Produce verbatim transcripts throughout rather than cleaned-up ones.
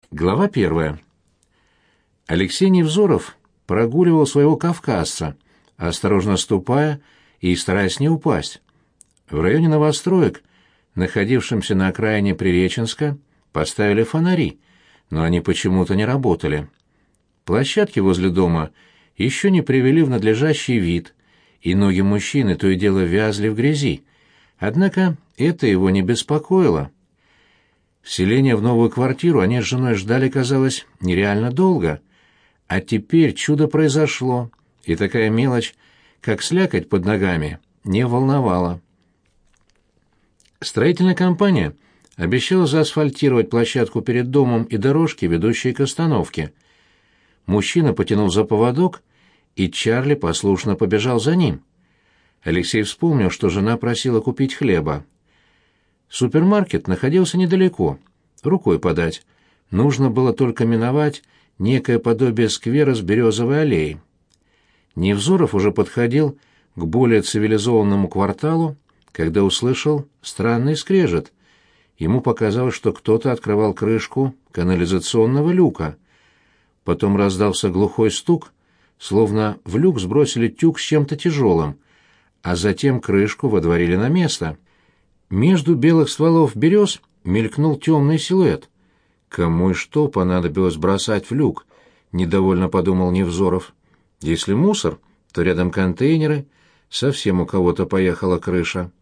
Глава первая. Алексей Невзоров прогуливал своего кавказца, осторожно ступая и стараясь не упасть. В районе новостроек, находившемся на окраине Приреченска, поставили фонари, но они почему-то не работали. Площадки возле дома еще не привели в надлежащий вид, и ноги мужчины то и дело вязли в грязи, однако это его не беспокоило. Вселение в новую квартиру они с женой ждали, казалось, нереально долго. А теперь чудо произошло, и такая мелочь, как слякоть под ногами, не волновала. Строительная компания обещала заасфальтировать площадку перед домом и дорожки, ведущие к остановке. Мужчина потянул за поводок, и Чарли послушно побежал за ним. Алексей вспомнил, что жена просила купить хлеба. Супермаркет находился недалеко, рукой подать. Нужно было только миновать некое подобие сквера с березовой аллеей. Невзоров уже подходил к более цивилизованному кварталу, когда услышал странный скрежет. Ему показалось, что кто-то открывал крышку канализационного люка. Потом раздался глухой стук, словно в люк сбросили тюк с чем-то тяжелым, а затем крышку водворили на место. Между белых стволов берез мелькнул темный силуэт. «Кому и что понадобилось бросать в люк?» — недовольно подумал Невзоров. «Если мусор, то рядом контейнеры, совсем у кого-то поехала крыша».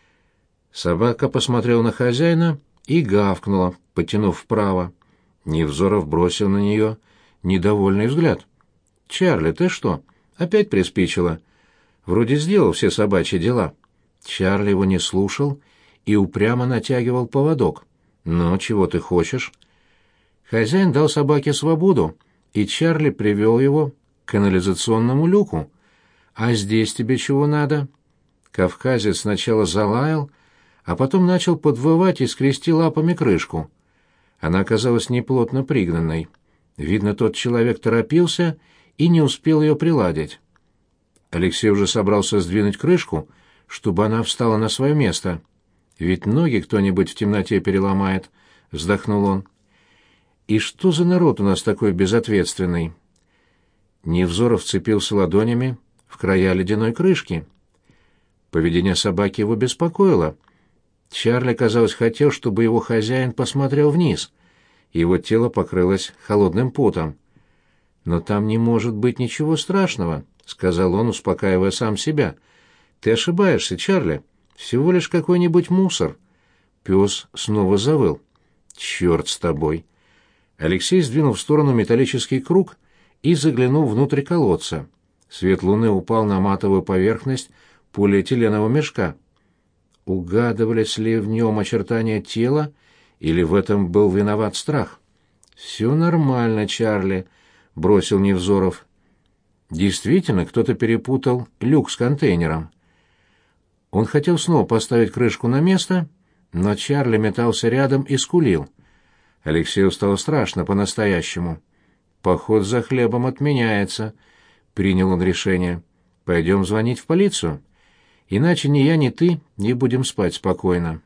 Собака посмотрела на хозяина и гавкнула, потянув вправо. Невзоров бросил на нее недовольный взгляд. «Чарли, ты что, опять приспичило? Вроде сделал все собачьи дела». Чарли его не слушал и упрямо натягивал поводок. «Ну, чего ты хочешь?» Хозяин дал собаке свободу, и Чарли привел его к канализационному люку. «А здесь тебе чего надо?» Кавказец сначала залаял, а потом начал подвывать и скрести лапами крышку. Она оказалась неплотно пригнанной. Видно, тот человек торопился и не успел ее приладить. Алексей уже собрался сдвинуть крышку, чтобы она встала на свое место. «Ведь ноги кто-нибудь в темноте переломает», — вздохнул он. «И что за народ у нас такой безответственный?» Невзоров вцепился ладонями в края ледяной крышки. Поведение собаки его беспокоило. Чарли, казалось, хотел, чтобы его хозяин посмотрел вниз. Его тело покрылось холодным потом. «Но там не может быть ничего страшного», — сказал он, успокаивая сам себя. «Ты ошибаешься, Чарли. Всего лишь какой-нибудь мусор». Пес снова завыл. «Черт с тобой!» Алексей сдвинул в сторону металлический круг и заглянул внутрь колодца. Свет луны упал на матовую поверхность полиэтиленового мешка. Угадывались ли в нем очертания тела, или в этом был виноват страх? «Все нормально, Чарли», — бросил Невзоров. Действительно, кто-то перепутал люк с контейнером. Он хотел снова поставить крышку на место, но Чарли метался рядом и скулил. Алексею стало страшно по-настоящему. «Поход за хлебом отменяется», — принял он решение. «Пойдем звонить в полицию. Иначе ни я, ни ты не будем спать спокойно».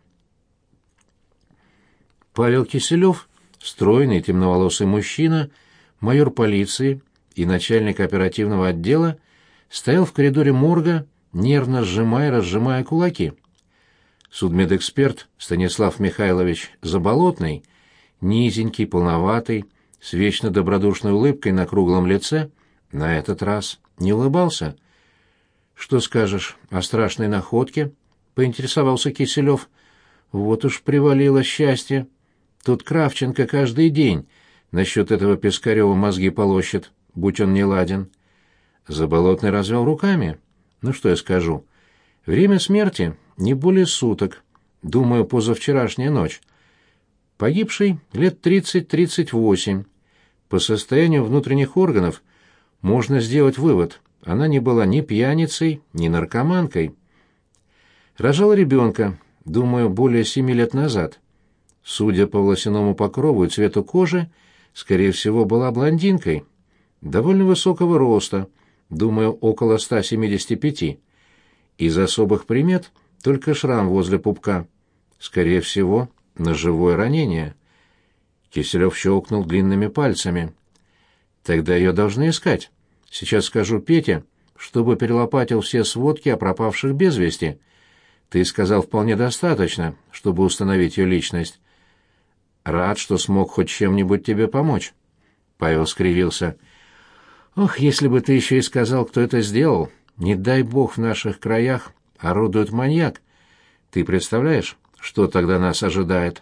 Павел Киселев, стройный темноволосый мужчина, майор полиции и начальник оперативного отдела, стоял в коридоре морга, нервно сжимая и разжимая кулаки. Судмедэксперт Станислав Михайлович Заболотный, низенький, полноватый, с вечно добродушной улыбкой на круглом лице, на этот раз не улыбался. «Что скажешь о страшной находке?» — поинтересовался Киселев. «Вот уж привалило счастье. Тут Кравченко каждый день насчет этого Пискарева мозги полощет, будь он неладен». Заболотный развел руками. «Ну что я скажу? Время смерти не более суток. Думаю, позавчерашняя ночь. Погибший лет тридцать-тридцать восемь. По состоянию внутренних органов можно сделать вывод. Она не была ни пьяницей, ни наркоманкой. Рожала ребенка, думаю, более семи лет назад. Судя по волосяному покрову и цвету кожи, скорее всего, была блондинкой. Довольно высокого роста, думаю, около ста семидесяти пяти. Из особых примет только шрам возле пупка. Скорее всего, ножевое ранение. Киселев щелкнул длинными пальцами. «Тогда ее должны искать. Сейчас скажу Пете, чтобы перелопатил все сводки о пропавших без вести. Ты сказал, вполне достаточно, чтобы установить ее личность. Рад, что смог хоть чем-нибудь тебе помочь». Павел скривился. «Ох, если бы ты еще и сказал, кто это сделал. Не дай бог в наших краях орудует маньяк. Ты представляешь, что тогда нас ожидает?»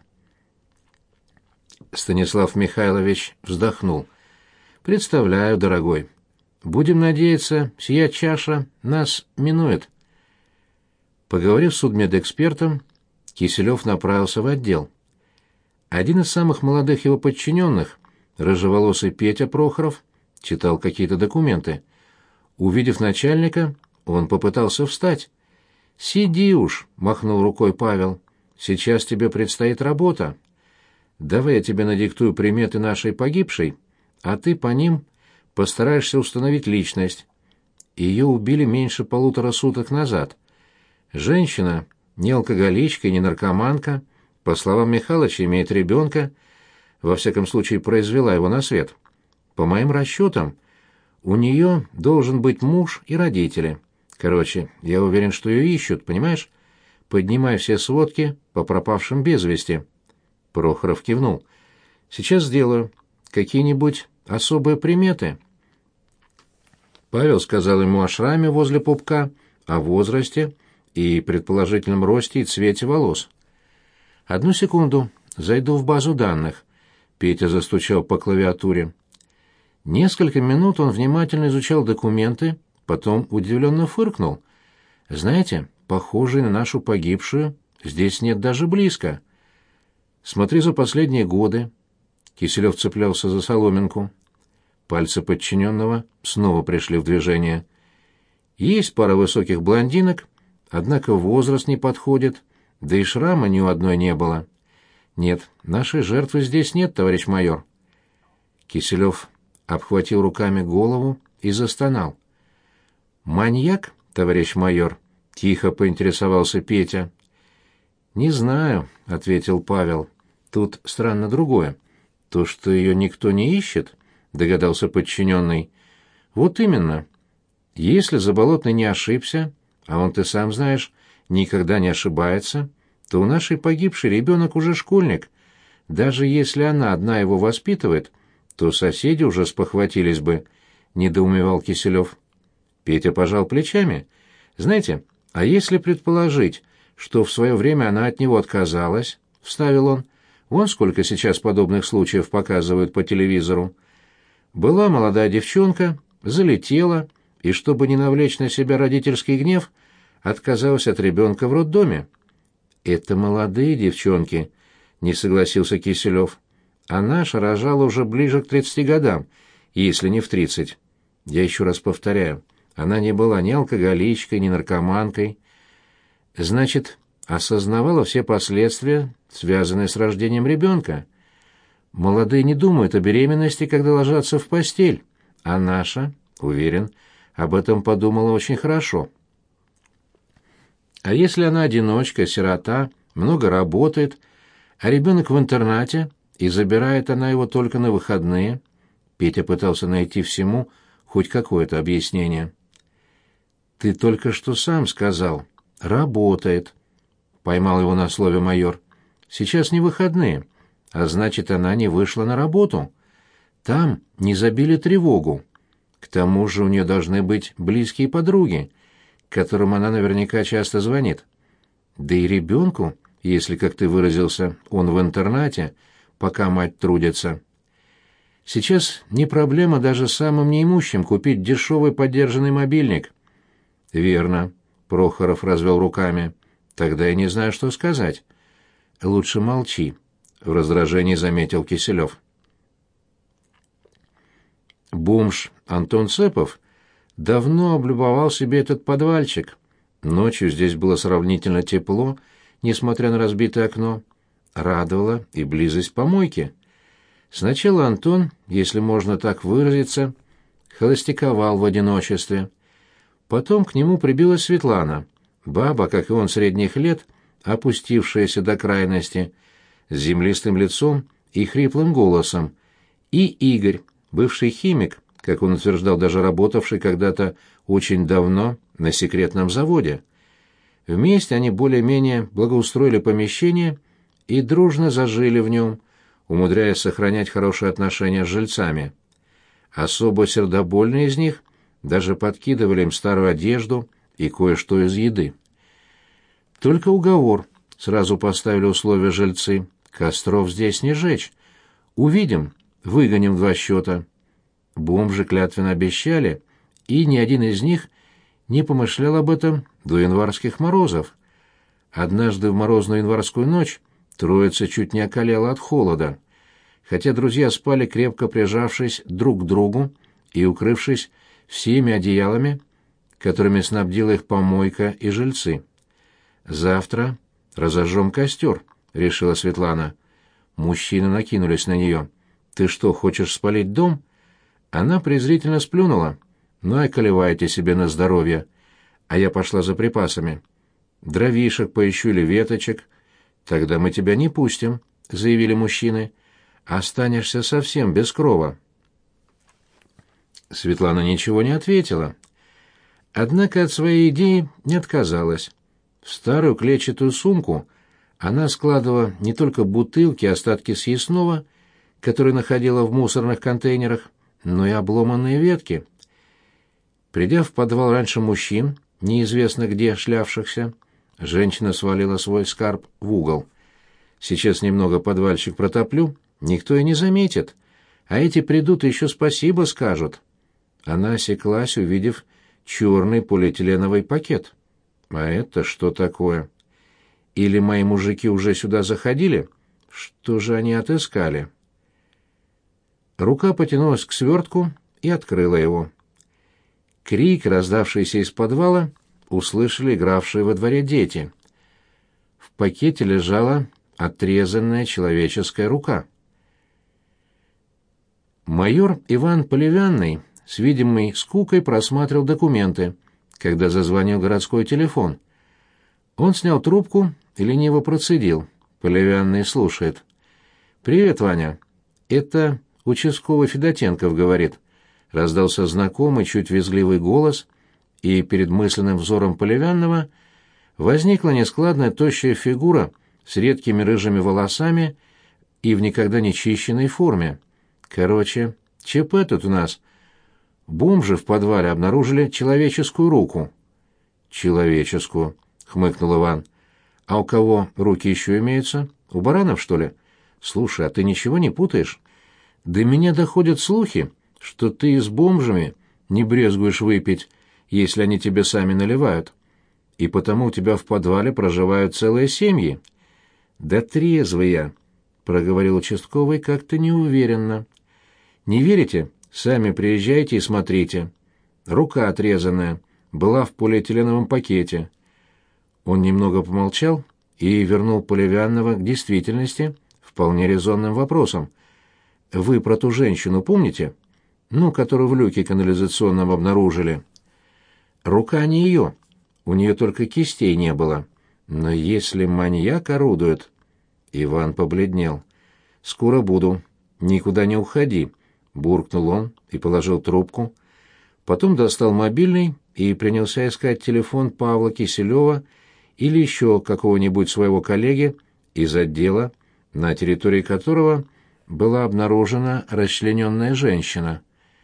Станислав Михайлович вздохнул. «Представляю, дорогой. Будем надеяться, сия чаша нас минует». Поговорив с судмедэкспертом, Киселев направился в отдел. Один из самых молодых его подчиненных, рыжеволосый Петя Прохоров, читал какие-то документы. Увидев начальника, он попытался встать. «Сиди уж», — махнул рукой Павел. «Сейчас тебе предстоит работа. Давай я тебе надиктую приметы нашей погибшей, а ты по ним постараешься установить личность. Ее убили меньше полутора суток назад. Женщина, не алкоголичка, не наркоманка, по словам Михалыча, имеет ребенка, во всяком случае произвела его на свет. По моим расчетам, у нее должен быть муж и родители. Короче, я уверен, что ее ищут, понимаешь? Поднимай все сводки по пропавшим без вести». Прохоров кивнул. «Сейчас сделаю. Какие-нибудь особые приметы?» Павел сказал ему о шраме возле пупка, о возрасте и предположительном росте и цвете волос. «Одну секунду, зайду в базу данных», — Петя застучал по клавиатуре. Несколько минут он внимательно изучал документы, потом удивленно фыркнул. «Знаете, похожей на нашу погибшую здесь нет даже близко. Смотри за последние годы». Киселев цеплялся за соломинку. Пальцы подчиненного снова пришли в движение. «Есть пара высоких блондинок, однако возраст не подходит, да и шрама ни у одной не было. Нет, нашей жертвы здесь нет, товарищ майор». Киселев обхватил руками голову и застонал. «Маньяк, товарищ майор?» — тихо поинтересовался Петя. «Не знаю», — ответил Павел. «Тут странно другое. То, что ее никто не ищет», — догадался подчиненный. «Вот именно. Если Заболотный не ошибся, а он, ты сам знаешь, никогда не ошибается, то у нашей погибшей ребенок уже школьник. Даже если она одна его воспитывает, то соседи уже спохватились бы», — недоумевал Киселев. Петя пожал плечами. «Знаете, а если предположить, что в свое время она от него отказалась?» — вставил он. «Вон сколько сейчас подобных случаев показывают по телевизору. Была молодая девчонка, залетела, и, чтобы не навлечь на себя родительский гнев, отказалась от ребенка в роддоме». «Это молодые девчонки», — не согласился Киселев. «А наша рожала уже ближе к тридцати годам, если не в тридцать. Я еще раз повторяю, она не была ни алкоголичкой, ни наркоманкой. Значит, осознавала все последствия, связанные с рождением ребенка. Молодые не думают о беременности, когда ложатся в постель, а наша, уверен, об этом подумала очень хорошо. А если она одиночка, сирота, много работает, а ребенок в интернате, и забирает она его только на выходные?» Петя пытался найти всему хоть какое-то объяснение. «Ты только что сам сказал. Работает», — поймал его на слове майор. «Сейчас не выходные, а значит, она не вышла на работу. Там не забили тревогу. К тому же у нее должны быть близкие подруги, которым она наверняка часто звонит. Да и ребенку, если, как ты выразился, он в интернате, пока мать трудится. Сейчас не проблема даже самым неимущим купить дешевый подержанный мобильник». «Верно», — Прохоров развел руками. «Тогда я не знаю, что сказать». «Лучше молчи», — в раздражении заметил Киселев. Бомж Антон Цепов давно облюбовал себе этот подвальчик. Ночью здесь было сравнительно тепло, несмотря на разбитое окно. Радовала и близость помойки. Сначала Антон, если можно так выразиться, холостяковал в одиночестве. Потом к нему прибилась Светлана, баба, как и он, средних лет, опустившаяся до крайности, с землистым лицом и хриплым голосом, и Игорь, бывший химик, как он утверждал, даже работавший когда-то очень давно на секретном заводе. Вместе они более-менее благоустроили помещение и дружно зажили в нем, умудряясь сохранять хорошие отношения с жильцами. Особо сердобольные из них даже подкидывали им старую одежду и кое-что из еды. Только уговор, сразу поставили условия жильцы, костров здесь не жечь. Увидим, выгоним два счета. Бомжи клятвенно обещали, и ни один из них не помышлял об этом до январских морозов. Однажды в морозную январскую ночь троица чуть не околела от холода, хотя друзья спали, крепко прижавшись друг к другу и укрывшись всеми одеялами, которыми снабдила их помойка и жильцы. «Завтра разожжем костер», — решила Светлана. Мужчины накинулись на нее. «Ты что, хочешь спалить дом?» Она презрительно сплюнула. «Ну и колевайте себе на здоровье». А я пошла за припасами. «Дровишек поищу или веточек». «Тогда мы тебя не пустим», — заявили мужчины. «Останешься совсем без крова». Светлана ничего не ответила. Однако от своей идеи не отказалась. В старую клетчатую сумку она складывала не только бутылки, остатки съестного, которые находила в мусорных контейнерах, но и обломанные ветки. Придя в подвал раньше мужчин, неизвестно где шлявшихся, женщина свалила свой скарб в угол. «Сейчас немного подвальчик протоплю, никто и не заметит, а эти придут и еще спасибо скажут». Она осеклась, увидев черный полиэтиленовый пакет. «А это что такое? Или мои мужики уже сюда заходили? Что же они отыскали?» Рука потянулась к свертку и открыла его. Крик, раздавшийся из подвала, услышали игравшие во дворе дети. В пакете лежала отрезанная человеческая рука. Майор Иван Поливянный с видимой скукой просматривал документы, когда зазвонил городской телефон. Он снял трубку и лениво процедил. Поливянный слушает. «Привет, Ваня. Это участковый Федотенков говорит». Раздался знакомый, чуть визгливый голос, и перед мысленным взором Поливянного возникла нескладная тощая фигура с редкими рыжими волосами и в никогда не чищенной форме. «Короче, ЧП тут у нас. Бомжи в подвале обнаружили человеческую руку». «Человеческую», — хмыкнул Иван. «А у кого руки еще имеются? У баранов, что ли? Слушай, а ты ничего не путаешь? До меня доходят слухи, что ты и с бомжами не брезгуешь выпить, если они тебе сами наливают. И потому у тебя в подвале проживают целые семьи». «Да трезвый я», — проговорил участковый как-то неуверенно. «Не верите? Сами приезжайте и смотрите. Рука отрезанная, была в полиэтиленовом пакете». Он немного помолчал и вернул Поливянного к действительности вполне резонным вопросом. «Вы про ту женщину помните? Ну, которую в люке канализационном обнаружили?» «Рука не ее. У нее только кистей не было. Но если маньяк орудует...» Иван побледнел. «Скоро буду. Никуда не уходи», — буркнул он и положил трубку. Потом достал мобильный и принялся искать телефон Павла Киселева или еще какого-нибудь своего коллеги из отдела, на территории которого была обнаружена расчлененная женщина.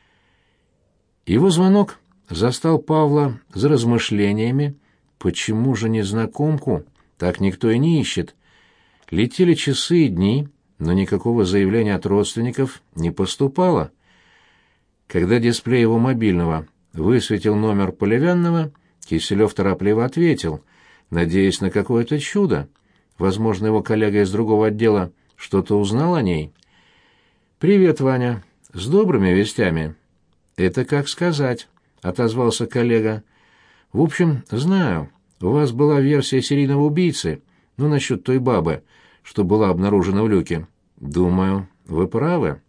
Его звонок застал Павла за размышлениями, почему же незнакомку так никто и не ищет. Летели часы и дни, но никакого заявления от родственников не поступало. Когда дисплей его мобильного высветил номер Поливянного, Киселев торопливо ответил, надеясь на какое-то чудо. Возможно, его коллега из другого отдела что-то узнал о ней. «Привет, Ваня. С добрыми вестями». «Это как сказать», — отозвался коллега. «В общем, знаю, у вас была версия серийного убийцы, ну, насчет той бабы, что была обнаружена в люке. Думаю, вы правы».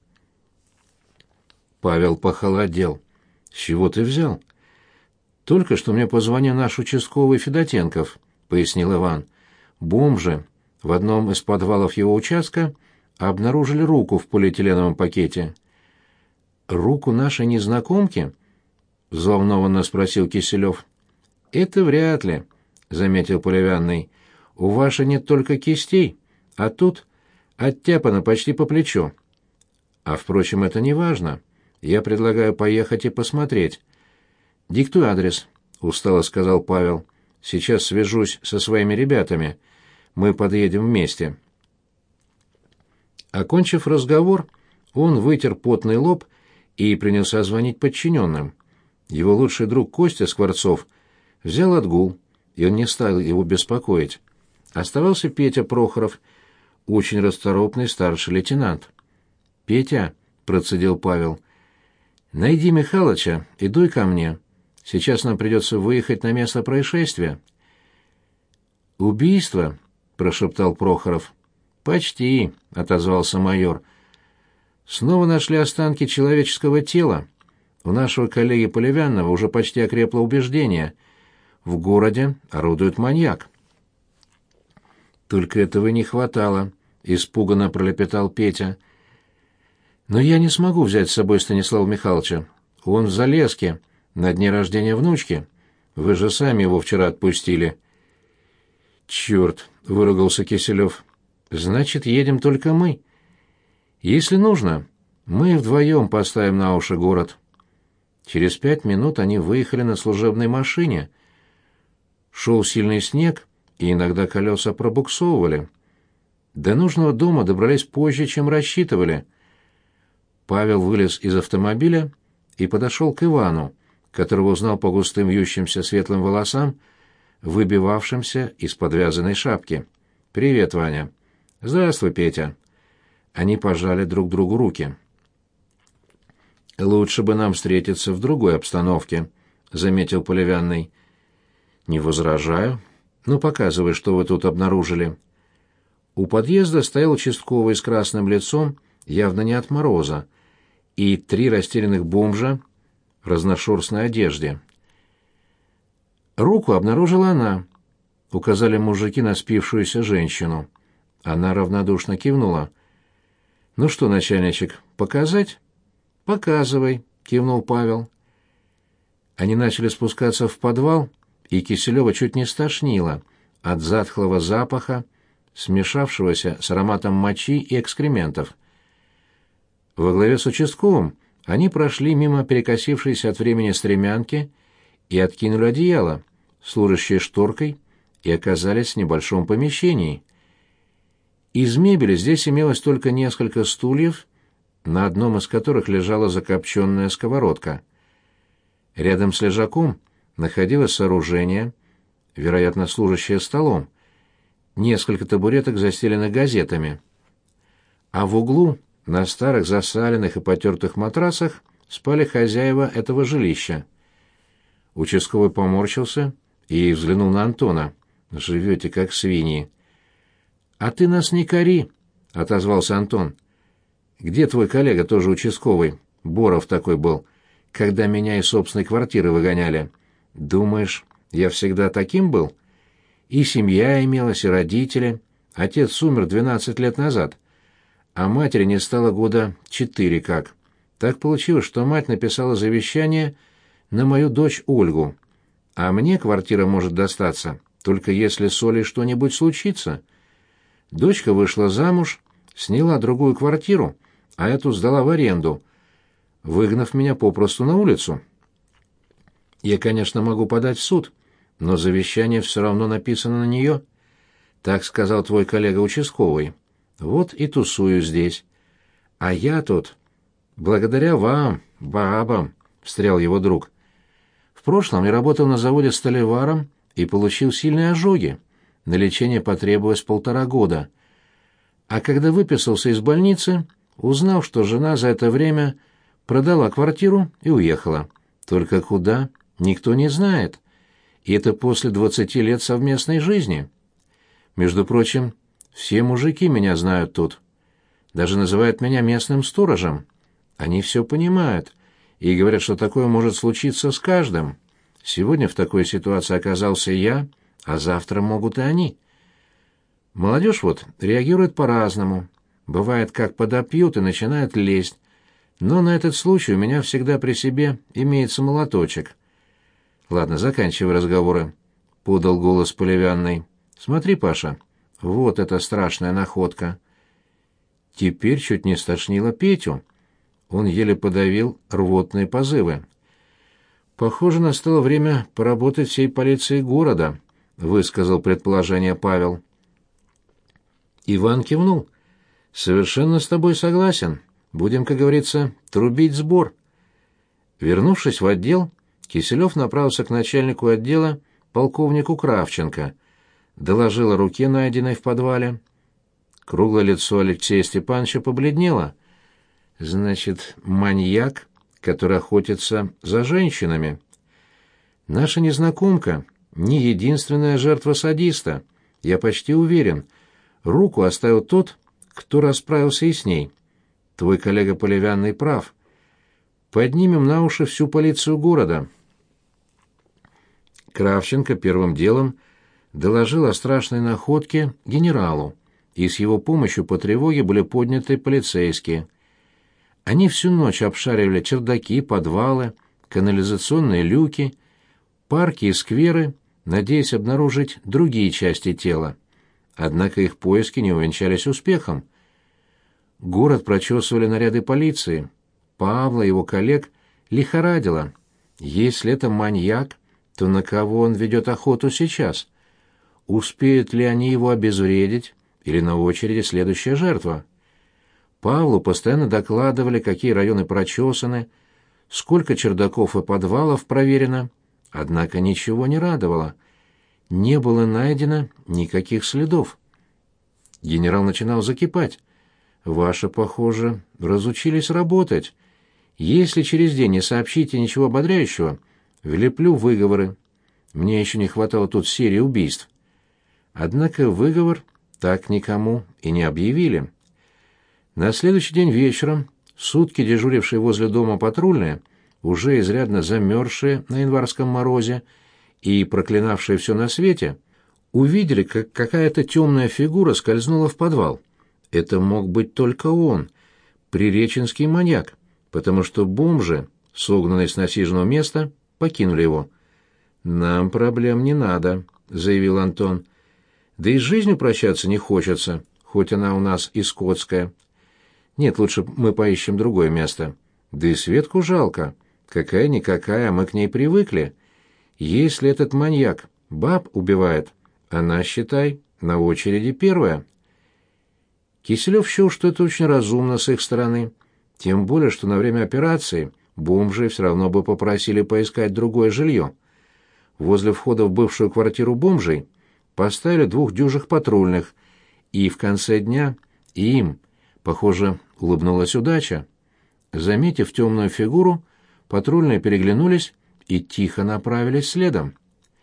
Павел похолодел. «С чего ты взял?» «Только что мне позвонил наш участковый Федотенков», — пояснил Иван. «Бомжи в одном из подвалов его участка обнаружили руку в полиэтиленовом пакете. «Руку нашей незнакомки?» — взволнованно спросил Киселев. «Это вряд ли», — заметил Поливянный. «У вашей нет только кистей, а тут оттяпано почти по плечо. А, впрочем, это не важно. Я предлагаю поехать и посмотреть». «Диктуй адрес», — устало сказал Павел. «Сейчас свяжусь со своими ребятами. Мы подъедем вместе». Окончив разговор, он вытер потный лоб и принялся звонить подчиненным. Его лучший друг Костя Скворцов взял отгул, и он не стал его беспокоить. Оставался Петя Прохоров, очень расторопный старший лейтенант. «Петя», — процедил Павел, — «найди Михалыча и дуй ко мне. Сейчас нам придется выехать на место происшествия». «Убийство?» — прошептал Прохоров. «Почти», — отозвался майор. «Снова нашли останки человеческого тела. У нашего коллеги Поливянного уже почти окрепло убеждение. В городе орудует маньяк». «Только этого не хватало», — испуганно пролепетал Петя. «Но я не смогу взять с собой Станислава Михайловича. Он в Залеске, на дне рождения внучки. Вы же сами его вчера отпустили». «Черт!» — выругался Киселев. «Значит, едем только мы. Если нужно, мы вдвоем поставим на уши город». Через пять минут они выехали на служебной машине. Шел сильный снег, и иногда колеса пробуксовывали. До нужного дома добрались позже, чем рассчитывали. Павел вылез из автомобиля и подошел к Ивану, которого узнал по густым вьющимся светлым волосам, выбивавшимся из подвязанной шапки. «Привет, Ваня». «Здравствуй, Петя». Они пожали друг другу руки. «Лучше бы нам встретиться в другой обстановке», — заметил Поливянный. «Не возражаю. Ну, показывай, что вы тут обнаружили». У подъезда стоял участковый с красным лицом, явно не от мороза, и три растерянных бомжа в разношерстной одежде. «Руку обнаружила она», — указали мужики на спившуюся женщину. Она равнодушно кивнула. «Ну что, начальничек, показать?» «Показывай», — кивнул Павел. Они начали спускаться в подвал, и Киселева чуть не стошнило от затхлого запаха, смешавшегося с ароматом мочи и экскрементов. Во главе с участковым они прошли мимо перекосившейся от времени стремянки и откинули одеяло, служащее шторкой, и оказались в небольшом помещении. Из мебели здесь имелось только несколько стульев, на одном из которых лежала закопченная сковородка. Рядом с лежаком находилось сооружение, вероятно, служащее столом, несколько табуреток застелены газетами. А в углу, на старых засаленных и потертых матрасах, спали хозяева этого жилища. Участковый поморщился и взглянул на Антона. «Живете, как свиньи». «А ты нас не кори», — отозвался Антон. «Где твой коллега, тоже участковый? Боров такой был, когда меня из собственной квартиры выгоняли. Думаешь, я всегда таким был? И семья имелась, и родители. Отец умер двенадцать лет назад, а матери не стало года четыре как. Так получилось, что мать написала завещание на мою дочь Ольгу, а мне квартира может достаться, только если с Олей что-нибудь случится. Дочка вышла замуж, сняла другую квартиру, а эту сдала в аренду, выгнав меня попросту на улицу. Я, конечно, могу подать в суд, но завещание все равно написано на нее. Так сказал твой коллега участковый. Вот и тусую здесь. А я тут, благодаря вам, бабам, — встрял его друг. В прошлом я работал на заводе сталеваром и получил сильные ожоги. На лечение потребовалось полтора года. А когда выписался из больницы, узнал, что жена за это время продала квартиру и уехала. Только куда, никто не знает. И это после двадцати лет совместной жизни. Между прочим, все мужики меня знают тут. Даже называют меня местным сторожем. Они все понимают и говорят, что такое может случиться с каждым. Сегодня в такой ситуации оказался я, а завтра могут и они. Молодежь вот реагирует по-разному. Бывает, как подопьют и начинают лезть. Но на этот случай у меня всегда при себе имеется молоточек. Ладно, заканчивай разговоры, — подал голос Поливянный. Смотри, Паша, вот эта страшная находка. Теперь чуть не стошнило Петю. Он еле подавил рвотные позывы. «Похоже, настало время поработать всей полиции города», — высказал предположение Павел. Иван кивнул. «Совершенно с тобой согласен. Будем, как говорится, трубить сбор». Вернувшись в отдел, Киселев направился к начальнику отдела, полковнику Кравченко. Доложил о руке, найденной в подвале. Круглое лицо Алексея Степановича побледнело. «Значит, маньяк, который охотится за женщинами. Наша незнакомка не единственная жертва садиста. Я почти уверен. Руку оставил тот, кто расправился и с ней. Твой коллега Поливянный прав. Поднимем на уши всю полицию города». Кравченко первым делом доложил о страшной находке генералу, и с его помощью по тревоге были подняты полицейские. Они всю ночь обшаривали чердаки, подвалы, канализационные люки, парки и скверы, надеясь обнаружить другие части тела. Однако их поиски не увенчались успехом. Город прочесывали наряды полиции. Павла и его коллег лихорадило. Если это маньяк, то на кого он ведет охоту сейчас? Успеют ли они его обезвредить, или на очереди следующая жертва? Павлу постоянно докладывали, какие районы прочесаны, сколько чердаков и подвалов проверено, однако ничего не радовало. Не было найдено никаких следов. Генерал начинал закипать. «Ваши, похоже, разучились работать. Если через день не сообщите ничего ободряющего, влеплю выговоры. Мне еще не хватало тут серии убийств». Однако выговор так никому и не объявили. На следующий день вечером сутки дежурившие возле дома патрульные, уже изрядно замерзшие на январском морозе и проклинавшие все на свете, увидели, как какая-то темная фигура скользнула в подвал. Это мог быть только он, приреченский маньяк, потому что бомжи, согнанные с насиженного места, покинули его. «Нам проблем не надо», — заявил Антон. «Да и с жизнью прощаться не хочется, хоть она у нас и скотская. Нет, лучше мы поищем другое место. Да и Светку жалко. Какая-никакая, а мы к ней привыкли. Если этот маньяк баб убивает, она, считай, на очереди первая». Киселев счел, что это очень разумно с их стороны, тем более, что на время операции бомжи все равно бы попросили поискать другое жилье. Возле входа в бывшую квартиру бомжей поставили двух дюжих патрульных, и в конце дня им, похоже, улыбнулась удача. Заметив темную фигуру, патрульные переглянулись и тихо направились следом.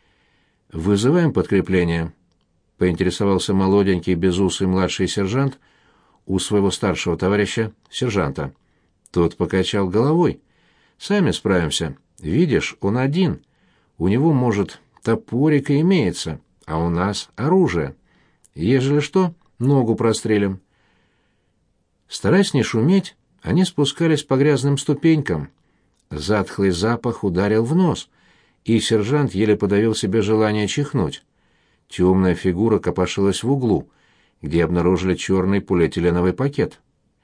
«Вызываем подкрепление», — поинтересовался молоденький безусый младший сержант у своего старшего товарища, сержанта. Тот покачал головой. «Сами справимся. Видишь, он один. У него, может, топорик и имеется, а у нас оружие. Ежели что, ногу прострелим». Стараясь не шуметь, они спускались по грязным ступенькам. Затхлый запах ударил в нос, и сержант еле подавил себе желание чихнуть. Темная фигура копошилась в углу, где обнаружили черный полиэтиленовый пакет.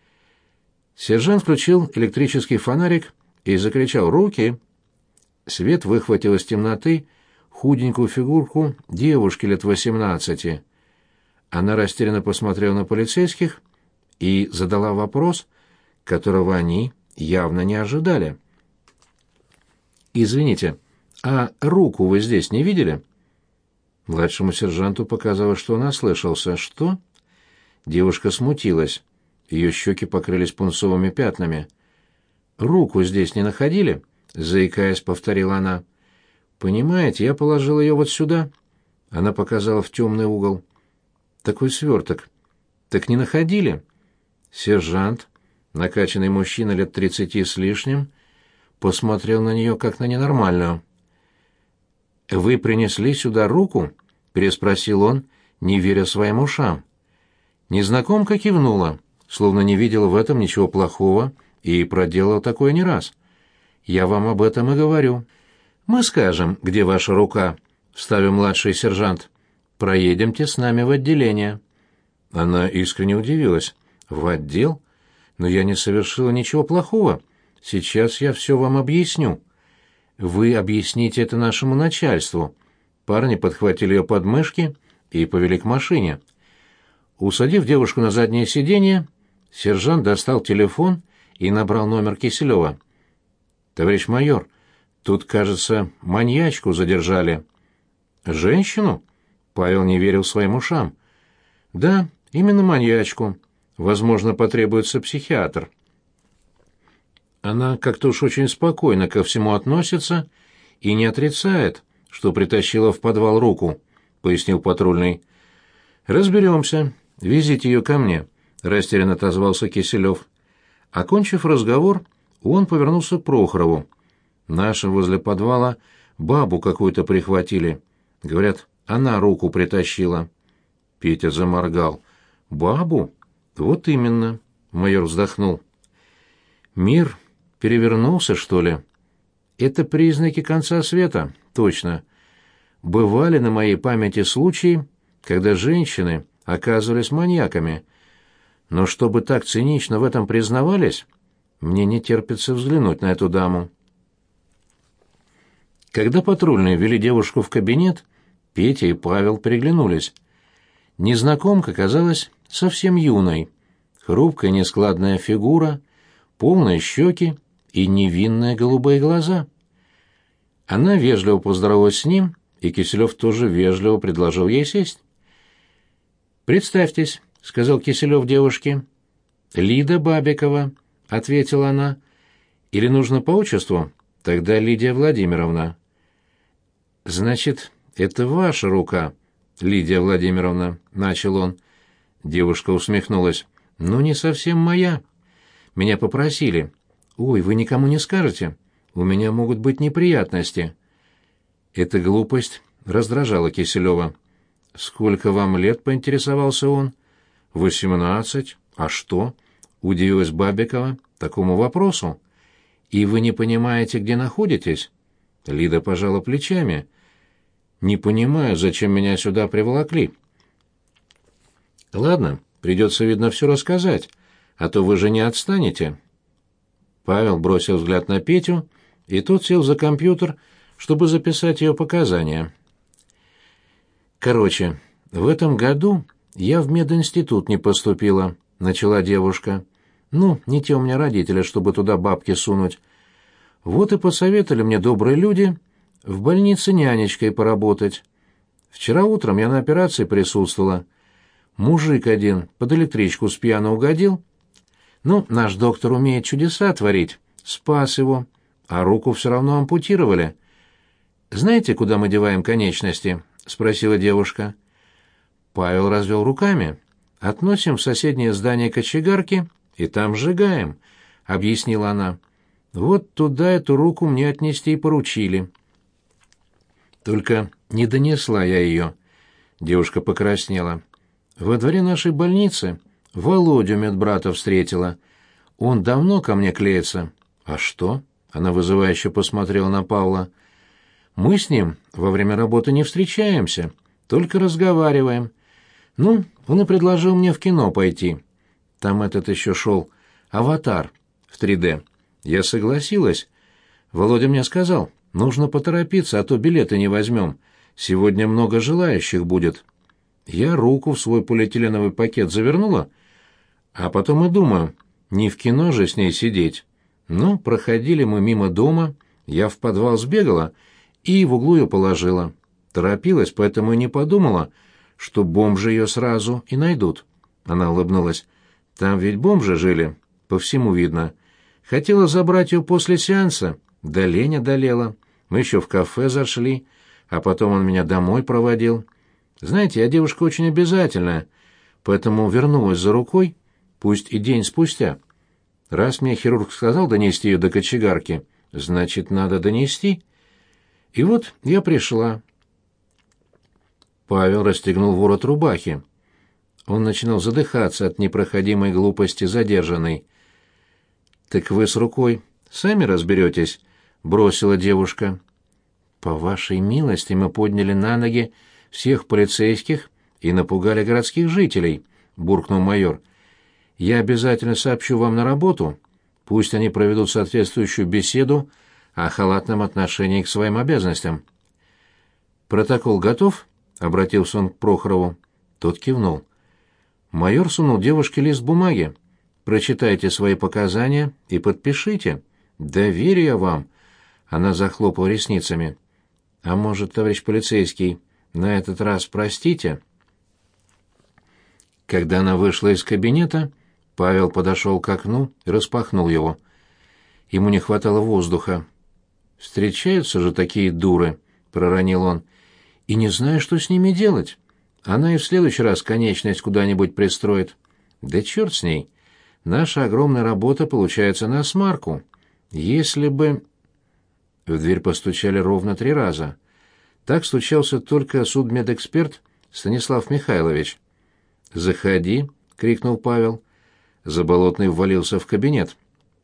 Сержант включил электрический фонарик и закричал «Руки!». Свет выхватил из темноты худенькую фигурку девушки лет восемнадцати. Она растерянно посмотрела на полицейских и задала вопрос, которого они явно не ожидали. «Извините, а руку вы здесь не видели?» Младшему сержанту показалось, что он ослышался. «Что?» Девушка смутилась. Ее щеки покрылись пунцовыми пятнами. «Руку здесь не находили?» — заикаясь, повторила она. «Понимаете, я положил ее вот сюда». Она показала в темный угол. «Такой сверток. Так не находили?» Сержант, накачанный мужчина лет тридцати с лишним, посмотрел на нее как на ненормальную. «Вы принесли сюда руку?» — переспросил он, не веря своим ушам. Незнакомка кивнула. словно не видела в этом ничего плохого и проделала такое не раз. «Я вам об этом и говорю». «Мы скажем, где ваша рука», — вставил младший сержант. «Проедемте с нами в отделение». Она искренне удивилась. «В отдел? Но я не совершила ничего плохого. Сейчас я все вам объясню». «Вы объясните это нашему начальству». Парни подхватили ее под мышки и повели к машине. Усадив девушку на заднее сиденье, сержант достал телефон и набрал номер Киселева. «Товарищ майор, тут, кажется, маньячку задержали». «Женщину?» Павел не верил своим ушам. «Да, именно маньячку. Возможно, потребуется психиатр». Она как-то уж очень спокойно ко всему относится и не отрицает, что притащила в подвал руку», — пояснил патрульный. «Разберемся. Везите ее ко мне», — растерянно отозвался Киселев. Окончив разговор, он повернулся к Прохорову. «Наши возле подвала бабу какую-то прихватили. Говорят, она руку притащила». Петя заморгал. «Бабу? Вот именно», — майор вздохнул. «Мир перевернулся, что ли?» «Это признаки конца света, точно. Бывали на моей памяти случаи, когда женщины оказывались маньяками. Но чтобы так цинично в этом признавались, мне не терпится взглянуть на эту даму». Когда патрульные вели девушку в кабинет, Петя и Павел переглянулись. Незнакомка казалась совсем юной. Хрупкая нескладная фигура, полные щеки и невинные голубые глаза. Она вежливо поздоровалась с ним, и Киселев тоже вежливо предложил ей сесть. «Представьтесь», — сказал Киселев девушке. «Лида Бабикова», — ответила она. «Или нужно по отчеству? Тогда Лидия Владимировна». «Значит, это ваша рука, Лидия Владимировна», — начал он. Девушка усмехнулась. «Ну, не совсем моя. Меня попросили. Ой, вы никому не скажете? У меня могут быть неприятности». Эта глупость раздражала Киселева. «Сколько вам лет?» — поинтересовался он. «Восемнадцать. А что?» — удивилась Бабикова такому вопросу. «И вы не понимаете, где находитесь?» Лида пожала плечами. «Не понимаю, зачем меня сюда приволокли». «Ладно, придется, видно, все рассказать, а то вы же не отстанете». Павел бросил взгляд на Петю, и тот сел за компьютер, чтобы записать ее показания. «Короче, в этом году я в мединститут не поступила», — начала девушка. «Ну, не те у меня родители, чтобы туда бабки сунуть. Вот и посоветовали мне добрые люди в больнице нянечкой поработать. Вчера утром я на операции присутствовала. Мужик один под электричку с пьяну угодил. Ну, наш доктор умеет чудеса творить, спас его, а руку все равно ампутировали. Знаете, куда мы деваем конечности?» — спросила девушка. Павел развел руками. «Относим в соседнее здание кочегарки и там сжигаем», — объяснила она. «Вот туда эту руку мне отнести и поручили». «Только не донесла я ее». Девушка покраснела. «Во дворе нашей больницы Володю медбрата встретила. Он давно ко мне клеится». «А что?» — она вызывающе посмотрела на Павла. «Мы с ним во время работы не встречаемся, только разговариваем. Ну, он и предложил мне в кино пойти. Там этот еще шел «Аватар» в три дэ. Я согласилась. Володя мне сказал, нужно поторопиться, а то билеты не возьмем. Сегодня много желающих будет». Я руку в свой полиэтиленовый пакет завернула, а потом и думаю, не в кино же с ней сидеть. Ну, проходили мы мимо дома, я в подвал сбегала и в углу ее положила. Торопилась, поэтому и не подумала, что бомжи ее сразу и найдут. Она улыбнулась. Там ведь бомжи жили, по всему видно. Хотела забрать ее после сеанса, да лень одолела. Мы еще в кафе зашли, а потом он меня домой проводил. Знаете, я девушка очень обязательная, поэтому вернулась за рукой, пусть и день спустя. Раз мне хирург сказал донести ее до кочегарки, значит, надо донести. И вот я пришла. Павел расстегнул ворот рубахи. Он начинал задыхаться от непроходимой глупости задержанной. «Так вы с рукой сами разберетесь», — бросила девушка. «По вашей милости мы подняли на ноги всех полицейских и напугали городских жителей», — буркнул майор. «Я обязательно сообщу вам на работу. Пусть они проведут соответствующую беседу о халатном отношении к своим обязанностям». «Протокол готов?» — обратился он к Прохорову. Тот кивнул. Майор сунул девушке лист бумаги. «Прочитайте свои показания и подпишите. Доверие вам». Она захлопала ресницами. «А может, товарищ полицейский, на этот раз простите?» Когда она вышла из кабинета, Павел подошел к окну и распахнул его. Ему не хватало воздуха. «Встречаются же такие дуры», — проронил он, — «и не знаю, что с ними делать. Она и в следующий раз конечность куда-нибудь пристроит. Да черт с ней. Наша огромная работа получается на смарку. Если бы...» В дверь постучали ровно три раза. Так стучался только судмедэксперт Станислав Михайлович. «Заходи», — крикнул Павел. Заболотный ввалился в кабинет.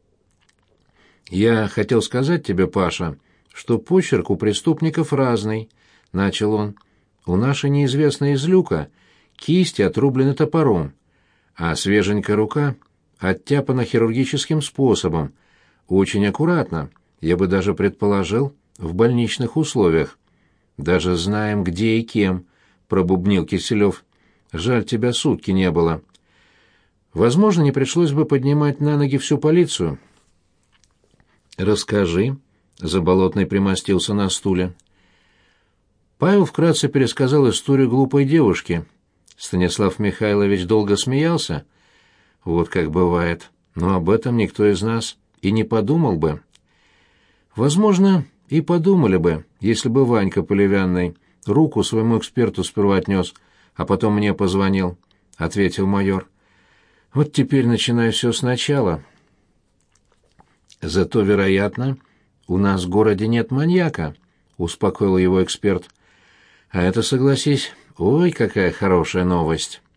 «Я хотел сказать тебе, Паша, что почерк у преступников разный», — начал он. «У нашей неизвестной излюка кисти отрублены топором, а свеженькая рука оттяпана хирургическим способом, очень аккуратно, я бы даже предположил, в больничных условиях. Даже знаем, где и кем», — пробубнил Киселев. «Жаль, тебя сутки не было. Возможно, не пришлось бы поднимать на ноги всю полицию». «Расскажи», — Заболотный примостился на стуле. Павел вкратце пересказал историю глупой девушки. Станислав Михайлович долго смеялся. «Вот как бывает. Но об этом никто из нас и не подумал бы». «Возможно, и подумали бы, если бы Ванька Поливянный руку своему эксперту сперва отнес, а потом мне позвонил», — ответил майор. «Вот теперь начинаю все сначала». «Зато, вероятно, у нас в городе нет маньяка», — успокоил его эксперт. «А это, согласись, ой, какая хорошая новость».